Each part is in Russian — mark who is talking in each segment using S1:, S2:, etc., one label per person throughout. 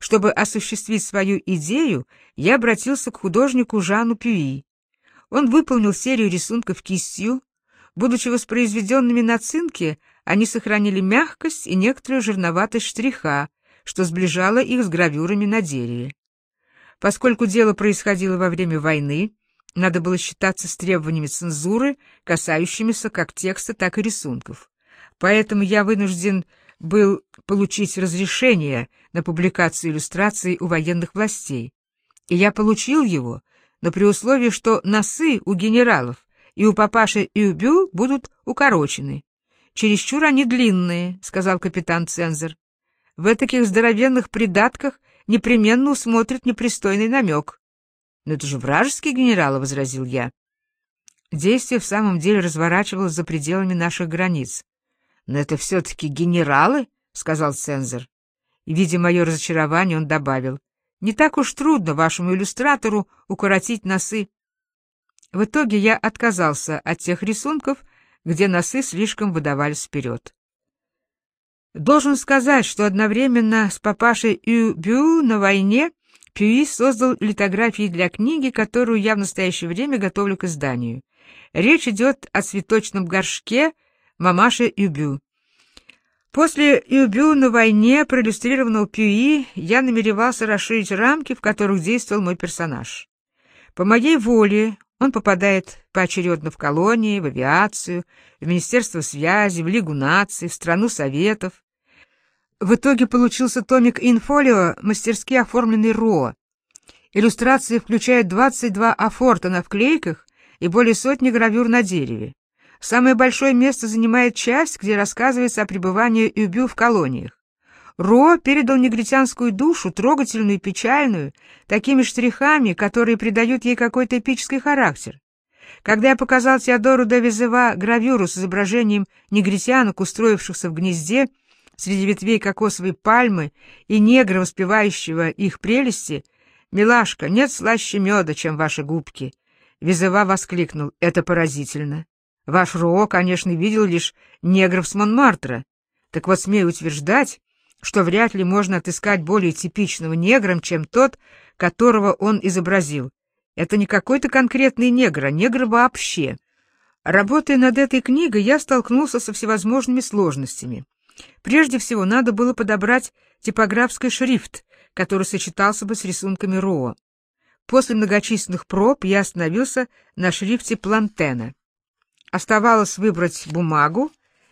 S1: Чтобы осуществить свою идею, я обратился к художнику Жану Пюи. Он выполнил серию рисунков кистью. Будучи воспроизведенными на цинке, они сохранили мягкость и некоторую жирноватость штриха, что сближало их с гравюрами на дереве. Поскольку дело происходило во время войны, надо было считаться с требованиями цензуры, касающимися как текста, так и рисунков. Поэтому я вынужден был получить разрешение на публикацию иллюстраций у военных властей. И я получил его, но при условии, что носы у генералов и у папаши Юбю будут укорочены. «Чересчур они длинные», — сказал капитан-цензор. «В таких здоровенных придатках непременно усмотрят непристойный намек». «Но это же вражеские генералы», — возразил я. Действие в самом деле разворачивалось за пределами наших границ. «Но это все-таки генералы», — сказал цензор. И, видя мое разочарование, он добавил: «Не так уж трудно вашему иллюстратору укоротить носы». В итоге я отказался от тех рисунков, где носы слишком выдавались вперед. Должен сказать, что одновременно с папашей Юбю на войне Пюи создал литографии для книги, которую я в настоящее время готовлю к изданию. Речь идет о цветочном горшке мамаши Юбю. После Юбю на войне, проиллюстрированного Пюи, я намеревался расширить рамки, в которых действовал мой персонаж. По моей воле он попадает поочередно в колонии, в авиацию, в Министерство связи, в Лигу наций, в Страну Советов. В итоге получился томик инфолио, мастерски оформленный РО. Иллюстрации включают 22 афорта на вклейках и более сотни гравюр на дереве. Самое большое место занимает часть, где рассказывается о пребывании Юбю в колониях. Ро передал негритянскую душу, трогательную и печальную, такими штрихами, которые придают ей какой-то эпический характер. Когда я показал Теодору де Визева гравюру с изображением негритянок, устроившихся в гнезде среди ветвей кокосовой пальмы, и негра, воспевающего их прелести: «Милашка, нет слаще меда, чем ваши губки», Визева воскликнул: «Это поразительно. Ваш Ро, конечно, видел лишь негров с Монмартра. Так вот, смею утверждать, что вряд ли можно отыскать более типичного негра, чем тот, которого он изобразил. Это не какой-то конкретный негр, а негр вообще». Работая над этой книгой, я столкнулся со всевозможными сложностями. Прежде всего, надо было подобрать типографский шрифт, который сочетался бы с рисунками Ро. После многочисленных проб я остановился на шрифте Плантена. Оставалось выбрать бумагу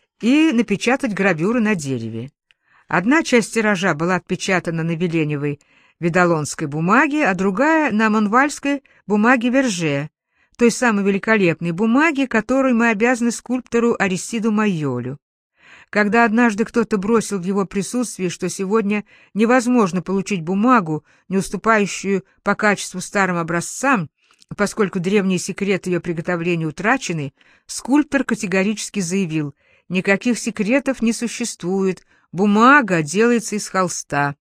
S1: и напечатать гравюры на дереве. Одна часть тиража была отпечатана на веленевой видолонской бумаге, а другая — на монвальской бумаге Верже, той самой великолепной бумаге, которой мы обязаны скульптору Аристиду Майолю. Когда однажды кто-то бросил в его присутствии, что сегодня невозможно получить бумагу, не уступающую по качеству старым образцам, поскольку древние секреты ее приготовления утрачены, скульптор категорически заявил: никаких секретов не существует, бумага делается из холста.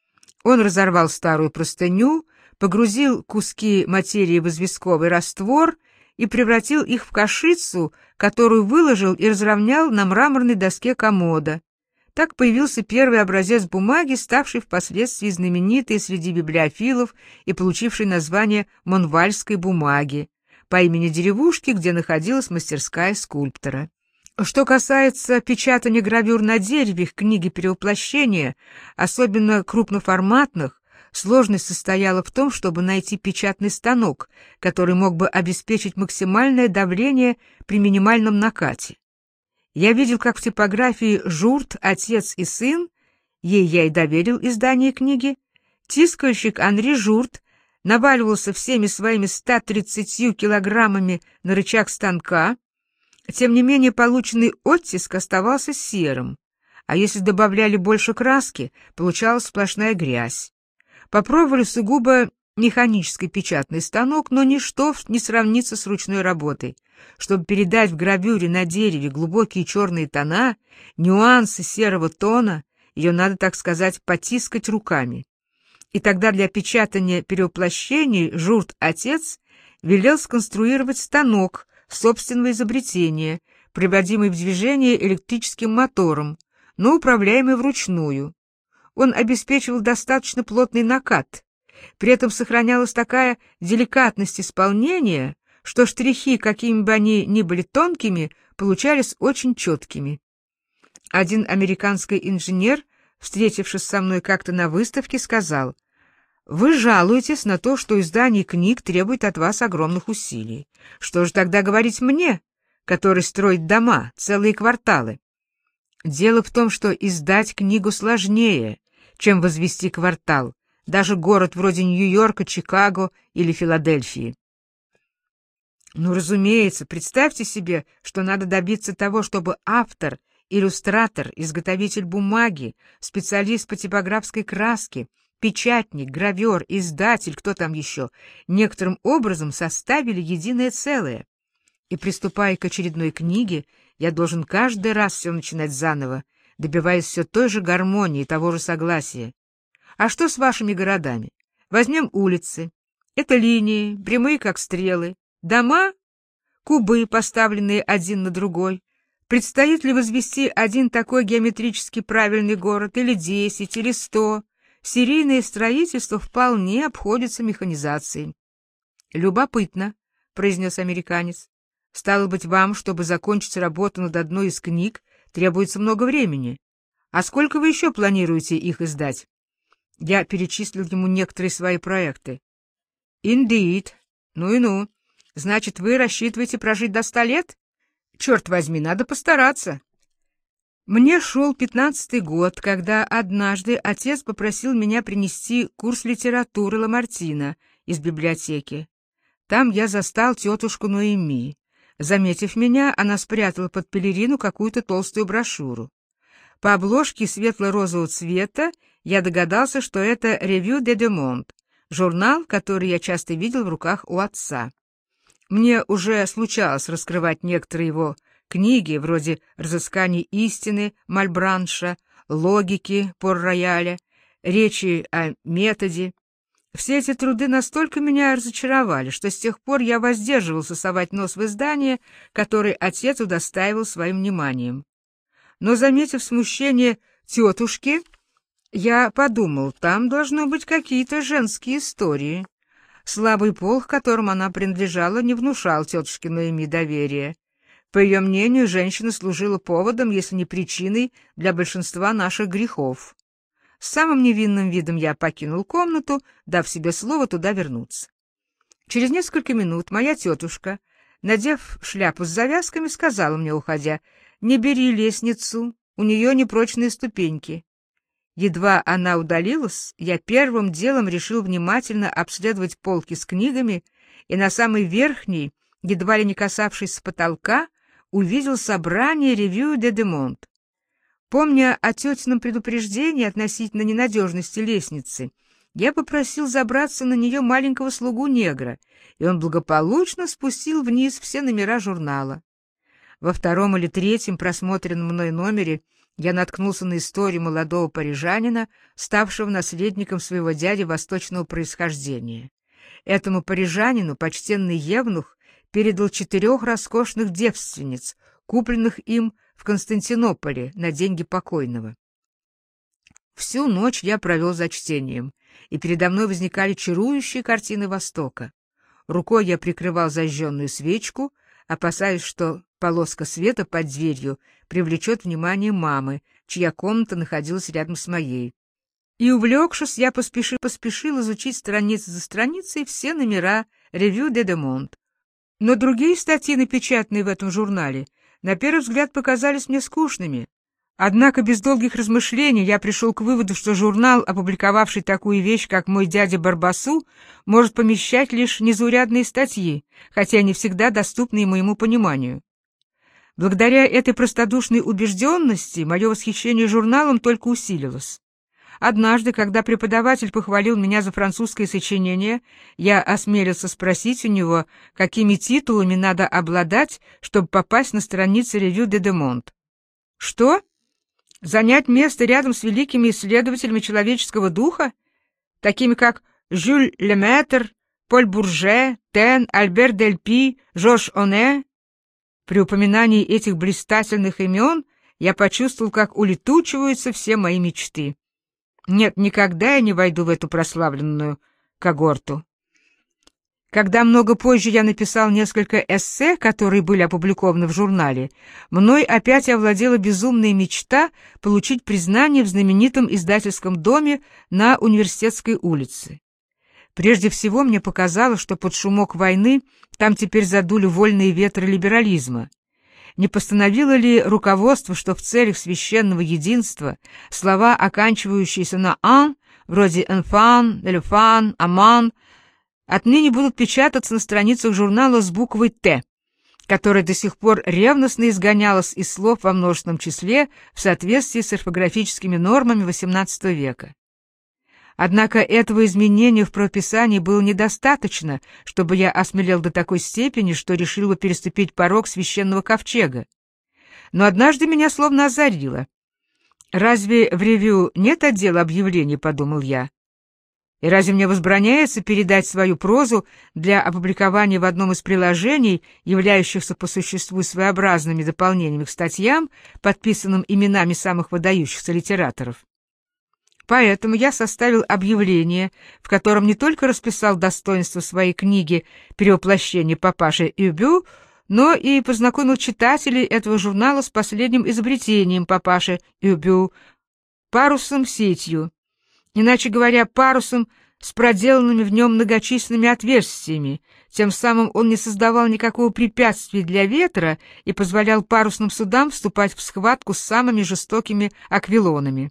S1: Он разорвал старую простыню, погрузил куски материи в известковый раствор и превратил их в кашицу, которую выложил и разровнял на мраморной доске комода. Так появился первый образец бумаги, ставший впоследствии знаменитой среди библиофилов и получивший название монвальской бумаги по имени деревушки, где находилась мастерская скульптора. Что касается печатания гравюр на дереве в книге перевоплощения, особенно крупноформатных, сложность состояла в том, чтобы найти печатный станок, который мог бы обеспечить максимальное давление при минимальном накате. Я видел, как в типографии «Журт. Отец и сын», ей я и доверил издание книги, тискальщик Анри Журт наваливался всеми своими 130 килограммами на рычаг станка. Тем не менее, полученный оттиск оставался серым, а если добавляли больше краски, получалась сплошная грязь. Попробовали сугубо механический печатный станок, но ничто не сравнится с ручной работой. Чтобы передать в гравюре на дереве глубокие черные тона, нюансы серого тона, ее надо, так сказать, потискать руками. И тогда для печатания перевоплощений Журт-отец велел сконструировать станок собственного изобретения, приводимый в движение электрическим мотором, но управляемый вручную. он обеспечивал достаточно плотный накат. При этом сохранялась такая деликатность исполнения, что штрихи, какими бы они ни были тонкими, получались очень четкими. Один американский инженер, встретившись со мной как-то на выставке, сказал: «Вы жалуетесь на то, что издание книг требует от вас огромных усилий. Что же тогда говорить мне, который строит дома, целые кварталы?» Дело в том, что издать книгу сложнее, чем возвести квартал, даже город вроде Нью-Йорка, Чикаго или Филадельфии. Ну, разумеется, представьте себе, что надо добиться того, чтобы автор, иллюстратор, изготовитель бумаги, специалист по типографской краске, печатник, гравер, издатель, кто там еще, некоторым образом составили единое целое. И, приступая к очередной книге, я должен каждый раз все начинать заново, добиваясь все той же гармонии, того же согласия. А что с вашими городами? Возьмем улицы. Это линии, прямые как стрелы. Дома — кубы, поставленные один на другой. Предстоит ли возвести один такой геометрически правильный город, или 10, или 100? Серийное строительство вполне обходится механизацией. «Любопытно», — произнес американец. «Стало быть, вам, чтобы закончить работу над одной из книг, требуется много времени. А сколько вы еще планируете их издать?» Я перечислил ему некоторые свои проекты. «Indeed. Ну и ну. Значит, вы рассчитываете прожить до 100 лет? Черт возьми, надо постараться». Мне шел 15-й год, когда однажды отец попросил меня принести курс литературы Ламартина из библиотеки. Там я застал тетушку Ноэми. Заметив меня, она спрятала под пелерину какую-то толстую брошюру. По обложке светло-розового цвета я догадался, что это «Revue de deux mondes», журнал, который я часто видел в руках у отца. Мне уже случалось раскрывать некоторые его книги, вроде «Разысканий истины» Мальбранша, «Логики» Пор-Рояля, «Речи о методе». Все эти труды настолько меня разочаровали, что с тех пор я воздерживался совать нос в издание, которое отец удостаивал своим вниманием. Но, заметив смущение тетушки, я подумал, там должно быть какие-то женские истории. Слабый пол, к которому она принадлежала, не внушал тетушке Ноэми доверия. По ее мнению, женщина служила поводом, если не причиной, для большинства наших грехов. С самым невинным видом я покинул комнату, дав себе слово туда вернуться. Через несколько минут моя тетушка, надев шляпу с завязками, сказала мне, уходя: «Не бери лестницу, у нее непрочные ступеньки». Едва она удалилась, я первым делом решил внимательно обследовать полки с книгами и на самой верхней, едва ли не касавшись потолка, увидел собрание «Revue de deux mondes». Помня о тетином предупреждении относительно ненадежности лестницы, я попросил забраться на нее маленького слугу-негра, и он благополучно спустил вниз все номера журнала. Во втором или третьем просмотренном мной номере я наткнулся на историю молодого парижанина, ставшего наследником своего дяди восточного происхождения. Этому парижанину почтенный евнух передал 4 роскошных девственниц, купленных им в Константинополе на деньги покойного. Всю ночь я провел за чтением, и передо мной возникали чарующие картины Востока. Рукой я прикрывал зажженную свечку, опасаясь, что полоска света под дверью привлечет внимание мамы, чья комната находилась рядом с моей. И, увлекшись, я поспешил изучить страницу за страницей все номера «Revue de deux mondes». Но другие статьи, напечатанные в этом журнале, на первый взгляд показались мне скучными. Однако без долгих размышлений я пришел к выводу, что журнал, опубликовавший такую вещь, как «Мой дядя Барбасу», может помещать лишь незаурядные статьи, хотя они всегда доступны моему пониманию. Благодаря этой простодушной убежденности мое восхищение журналом только усилилось. Однажды, когда преподаватель похвалил меня за французское сочинение, я осмелился спросить у него, какими титулами надо обладать, чтобы попасть на страницы «Revue de deux mondes». «Что? Занять место рядом с великими исследователями человеческого духа, такими как Жюль Лемaitre, Поль Бурже, Тен, Альбер Дельпи, Жорж Оне?» При упоминании этих блистательных имен я почувствовал, как улетучиваются все мои мечты. Нет, никогда я не войду в эту прославленную когорту. Когда много позже я написал несколько эссе, которые были опубликованы в журнале, мной опять овладела безумная мечта получить признание в знаменитом издательском доме на Университетской улице. Прежде всего мне показалось, что под шумок войны там теперь задули вольные ветры либерализма. Не постановило ли руководство, что в целях священного единства слова, оканчивающиеся на «ан», вроде «enfant», «éléphant», «amant», отныне будут печататься на страницах журнала с буквой «Т», которая до сих пор ревностно изгонялась из слов во множественном числе в соответствии с орфографическими нормами XVIII века. Однако этого изменения в правописании было недостаточно, чтобы я осмелел до такой степени, что решил бы переступить порог священного ковчега. Но однажды меня словно озарило. «Разве в ревью нет отдела объявлений?» — подумал я. И разве мне возбраняется передать свою прозу для опубликования в одном из приложений, являющихся по существу своеобразными дополнениями к статьям, подписанным именами самых выдающихся литераторов? Поэтому я составил объявление, в котором не только расписал достоинства своей книги «Перевоплощение папаши Юбю», но и познакомил читателей этого журнала с последним изобретением папаши Юбю — парусом-сетью. Иначе говоря, парусом с проделанными в нем многочисленными отверстиями. Тем самым он не создавал никакого препятствия для ветра и позволял парусным судам вступать в схватку с самыми жестокими аквилонами.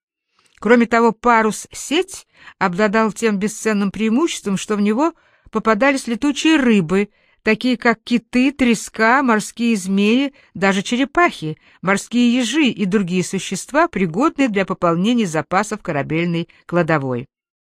S1: Кроме того, парус-сеть обладал тем бесценным преимуществом, что в него попадались летучие рыбы, такие как киты, треска, морские змеи, даже черепахи, морские ежи и другие существа, пригодные для пополнения запасов корабельной кладовой.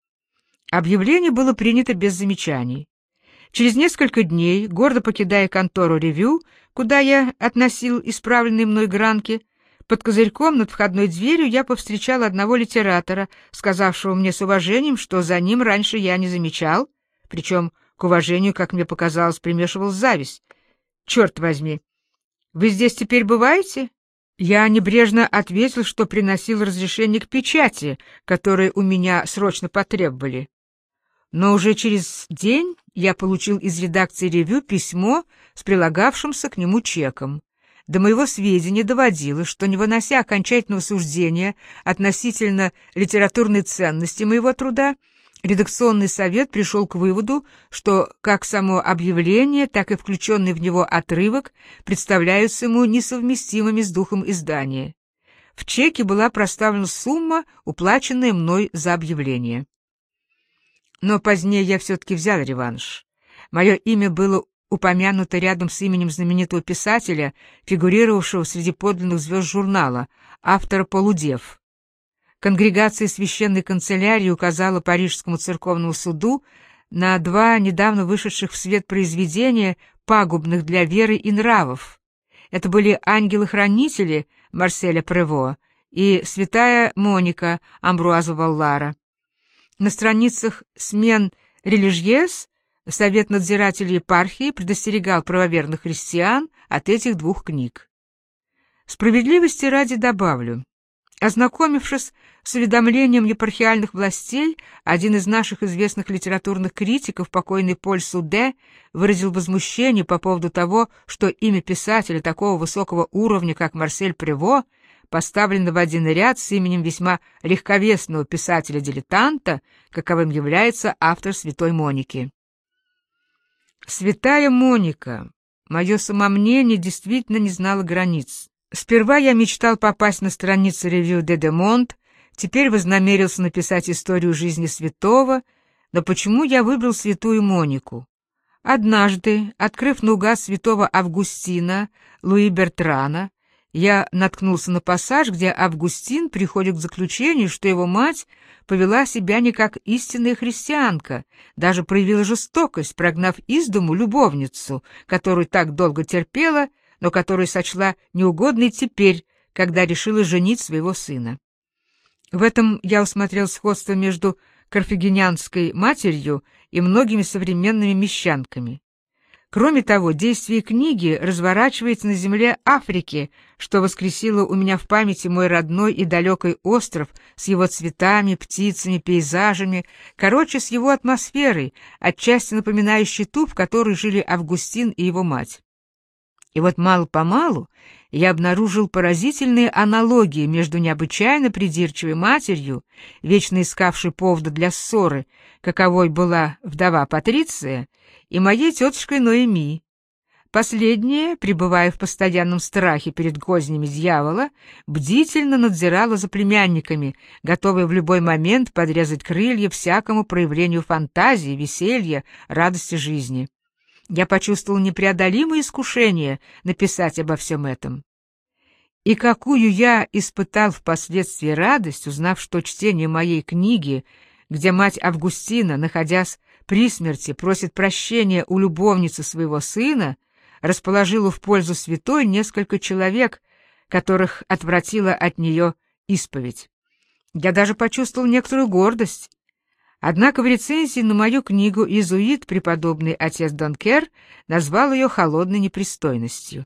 S1: Объявление было принято без замечаний. Через несколько дней, гордо покидая контору «Ревью», куда я относил исправленные мной гранки, под козырьком над входной дверью я повстречал одного литератора, сказавшего мне с уважением, что за ним раньше я не замечал, причем к уважению, как мне показалось, примешивалась зависть. «Черт возьми! Вы здесь теперь бываете?» Я небрежно ответил, что приносил разрешение к печати, которое у меня срочно потребовали. Но уже через день я получил из редакции «Ревью» письмо с прилагавшимся к нему чеком. До моего сведения доводилось, что, не вынося окончательного суждения относительно литературной ценности моего труда, редакционный совет пришел к выводу, что как само объявление, так и включенный в него отрывок представляются ему несовместимыми с духом издания. В чеке была проставлена сумма, уплаченная мной за объявление. Но позднее я все-таки взял реванш. Мое имя было упомянуто рядом с именем знаменитого писателя, фигурировавшего среди подлинных звезд журнала, автора «Полудев». Конгрегация священной канцелярии указала Парижскому церковному суду на два недавно вышедших в свет произведения, пагубных для веры и нравов. Это были «Ангелы-хранители» Марселя Прево и «Святая Моника» Амбруаза Валлара. На страницах «Смен религиез» Совет надзирателей епархии предостерегал правоверных христиан от этих двух книг. Справедливости ради добавлю. Ознакомившись с уведомлением епархиальных властей, один из наших известных литературных критиков, покойный Поль Суде, выразил возмущение по поводу того, что имя писателя такого высокого уровня, как Марсель Прево, поставлено в один ряд с именем весьма легковесного писателя-дилетанта, каковым является автор «Святой Моники». «Святая Моника», мое самомнение действительно не знало границ. Сперва я мечтал попасть на страницы «Ревью де Демонт», теперь вознамерился написать историю жизни святого, но почему я выбрал святую Монику? Однажды, открыв наугад святого Августина Луи Бертрана, я наткнулся на пассаж, где Августин приходит к заключению, что его мать повела себя не как истинная христианка, даже проявила жестокость, прогнав из дому любовницу, которую так долго терпела, но которую сочла неугодной теперь, когда решила женить своего сына. В этом я усмотрел сходство между карфагенянской матерью и многими современными мещанками. Кроме того, действие книги разворачивается на земле Африки, что воскресило у меня в памяти мой родной и далекий остров с его цветами, птицами, пейзажами, короче, с его атмосферой, отчасти напоминающей ту, в которой жили Августин и его мать. И вот мало-помалу я обнаружил поразительные аналогии между необычайно придирчивой матерью, вечно искавшей повода для ссоры, каковой была вдова Патриция, и моей тетушкой Ноэми. Последняя, пребывая в постоянном страхе перед кознями дьявола, бдительно надзирала за племянниками, готовая в любой момент подрезать крылья всякому проявлению фантазии, веселья, радости жизни. Я почувствовал непреодолимое искушение написать обо всем этом. И какую я испытал впоследствии радость, узнав, что чтение моей книги, где мать Августина, находясь при смерти, просит прощения у любовницы своего сына, расположило в пользу святой несколько человек, которых отвратила от нее исповедь. Я даже почувствовал некоторую гордость. Однако в рецензии на мою книгу иезуит, преподобный отец Донкер, назвал ее холодной непристойностью.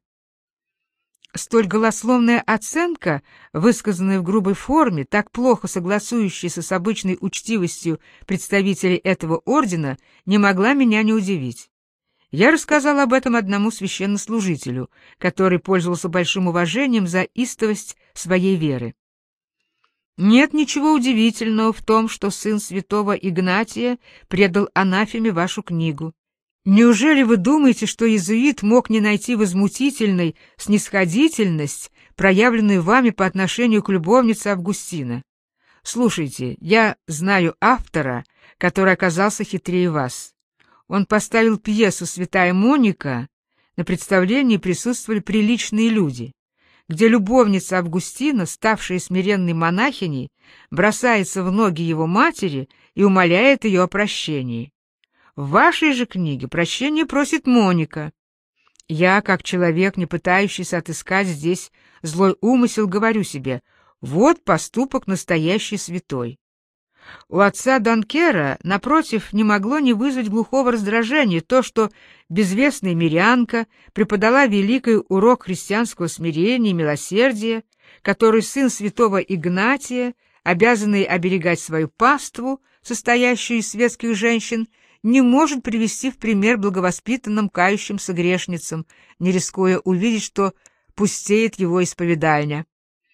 S1: Столь голословная оценка, высказанная в грубой форме, так плохо согласующаяся с обычной учтивостью представителей этого ордена, не могла меня не удивить. Я рассказал об этом одному священнослужителю, который пользовался большим уважением за истовость своей веры. Нет ничего удивительного в том, что сын святого Игнатия предал анафеме вашу книгу. Неужели вы думаете, что иезуит мог не найти возмутительной снисходительность, проявленную вами по отношению к любовнице Августина? Слушайте, я знаю автора, который оказался хитрее вас. Он поставил пьесу «Святая Моника», на представлении присутствовали приличные люди, где любовница Августина, ставшая смиренной монахиней, бросается в ноги его матери и умоляет ее о прощении. В вашей же книге прощение просит Моника. Я, как человек, не пытающийся отыскать здесь злой умысел, говорю себе: вот поступок настоящий святой. У отца Донкера, напротив, не могло не вызвать глухого раздражения то, что безвестная мирянка преподала великий урок христианского смирения и милосердия, который сын святого Игнатия, обязанный оберегать свою паству, состоящую из светских женщин, не может привести в пример благовоспитанным кающимся грешницам, не рискуя увидеть, что пустеет его исповедальня.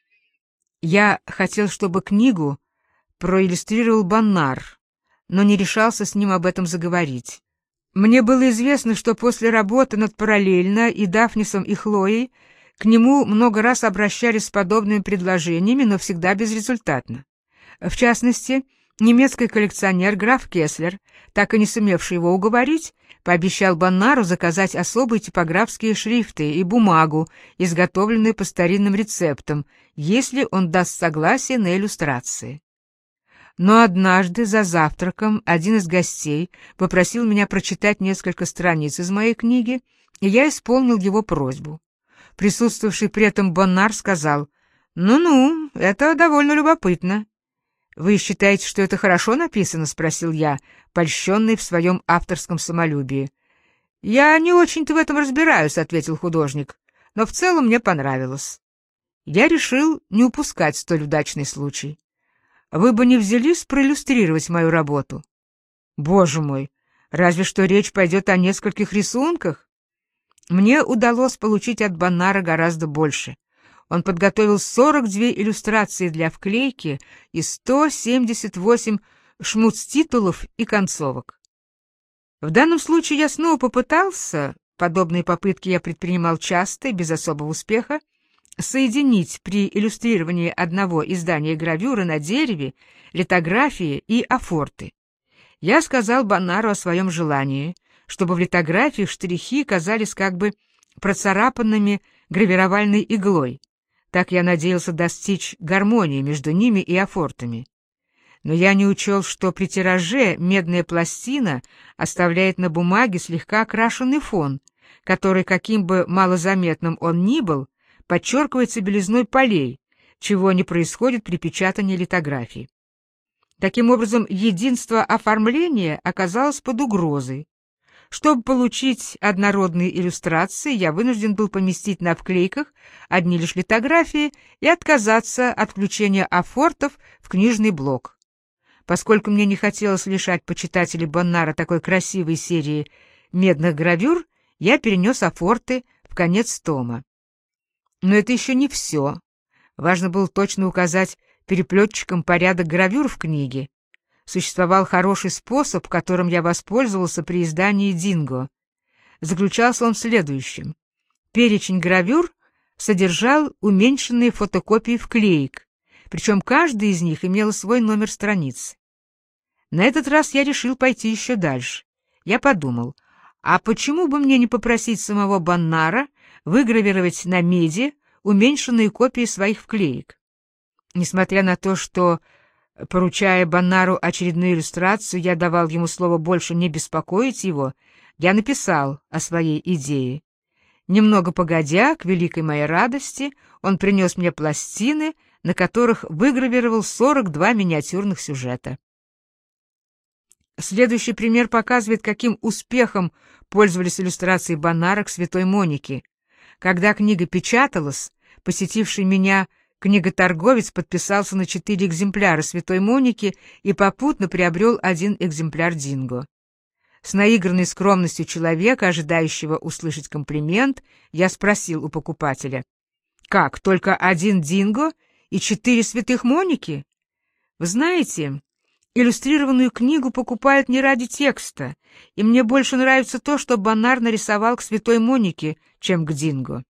S1: Я хотел, чтобы книгу проиллюстрировал Боннар, но не решался с ним об этом заговорить. Мне было известно, что после работы над «Параллельно» и «Дафнисом и Хлоей» к нему много раз обращались с подобными предложениями, но всегда безрезультатно. В частности, немецкий коллекционер граф Кеслер, так и не сумевший его уговорить, пообещал Боннару заказать особые типографские шрифты и бумагу, изготовленную по старинным рецептам, если он даст согласие на иллюстрации. Но однажды за завтраком один из гостей попросил меня прочитать несколько страниц из моей книги, и я исполнил его просьбу. Присутствовавший при этом Боннар сказал: «Ну-ну, это довольно любопытно». «Вы считаете, что это хорошо написано?» — спросил я, польщенный в своем авторском самолюбии. «Я не очень-то в этом разбираюсь», — ответил художник, «но в целом мне понравилось». Я решил не упускать столь удачный случай. «Вы бы не взялись проиллюстрировать мою работу?» «Боже мой, разве что речь пойдет о нескольких рисунках». Мне удалось получить от Боннара гораздо больше. Он подготовил 42 иллюстрации для вклейки и 178 шмуц-титулов и концовок. В данном случае я снова попытался, подобные попытки я предпринимал часто и без особого успеха, соединить при иллюстрировании одного издания гравюры на дереве, литографии и афорты. Я сказал Боннару о своем желании, чтобы в литографии штрихи казались как бы процарапанными гравировальной иглой. Так я надеялся достичь гармонии между ними и афортами. Но я не учел, что при тираже медная пластина оставляет на бумаге слегка окрашенный фон, который, каким бы малозаметным он ни был, подчеркивается белизной полей, чего не происходит при печатании литографии. Таким образом, единство оформления оказалось под угрозой. Чтобы получить однородные иллюстрации, я вынужден был поместить на вклейках одни лишь литографии и отказаться от включения афортов в книжный блок. Поскольку мне не хотелось лишать почитателей Боннара такой красивой серии медных гравюр, я перенес афорты в конец тома. Но это еще не все. Важно было точно указать переплетчикам порядок гравюр в книге. Существовал хороший способ, которым я воспользовался при издании «Динго». Заключался он в следующем. Перечень гравюр содержал уменьшенные фотокопии вклеек, причем каждый из них имел свой номер страницы. На этот раз я решил пойти еще дальше. Я подумал, а почему бы мне не попросить самого Боннара выгравировать на меди уменьшенные копии своих вклеек? Несмотря на то, что, поручая Боннару очередную иллюстрацию, я давал ему слово больше не беспокоить его, я написал о своей идее. Немного погодя, к великой моей радости, он принес мне пластины, на которых выгравировал 42 миниатюрных сюжета. Следующий пример показывает, каким успехом пользовались иллюстрации Боннара к «Святой Монике». Когда книга печаталась, посетивший меня книготорговец подписался на 4 экземпляра «Святой Моники» и попутно приобрел 1 экземпляр «Динго». С наигранной скромностью человека, ожидающего услышать комплимент, я спросил у покупателя: «Как, только 1 «Динго» и 4 «Святых Моники»?» Вы знаете, иллюстрированную книгу покупают не ради текста, и мне больше нравится то, что Боннар нарисовал к «Святой Монике», чем к «Динго».